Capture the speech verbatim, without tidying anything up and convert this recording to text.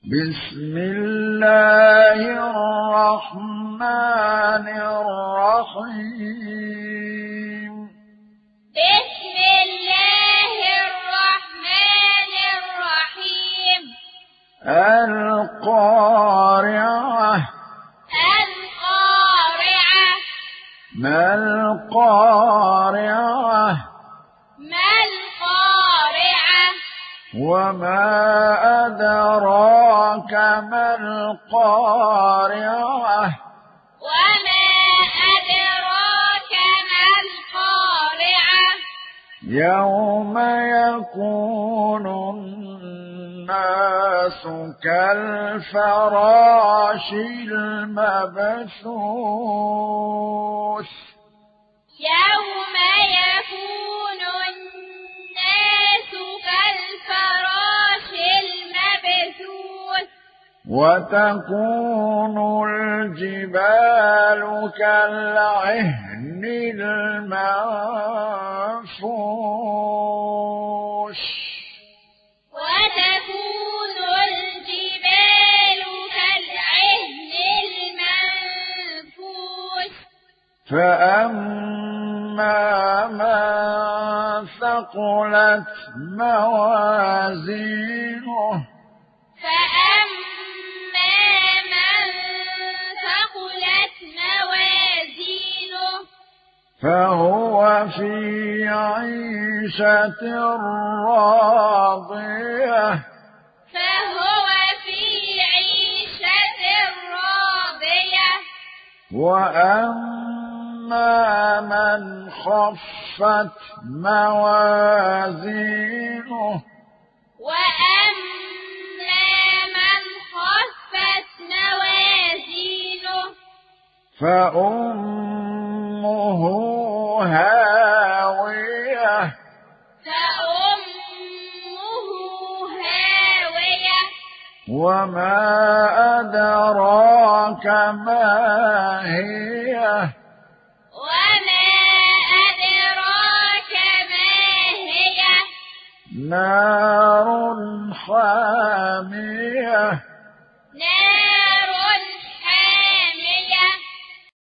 بسم الله الرحمن الرحيم بسم الله الرحمن الرحيم القارعة القارعة ما القارعة ما القارعة وما أدراك ما القارعة وما أدراك ما القارعة يوم يكون الناس كالفراش المبثوث يوم يكون الناس كالفراش المبثوث وتكون الجبال كالعهن المنفوش وتكون الجبال كالعهن المنفوش فأما من ثقلت موازينه فأما من ثقلت موازينه فهو في عيشة راضية فهو في عيشة راضية وأما من خفت موازينه وأما من خفت موازينه فأمه هاوية فأمه هاوية وما أدراك ما هي وما أدراك ما هي نار حامية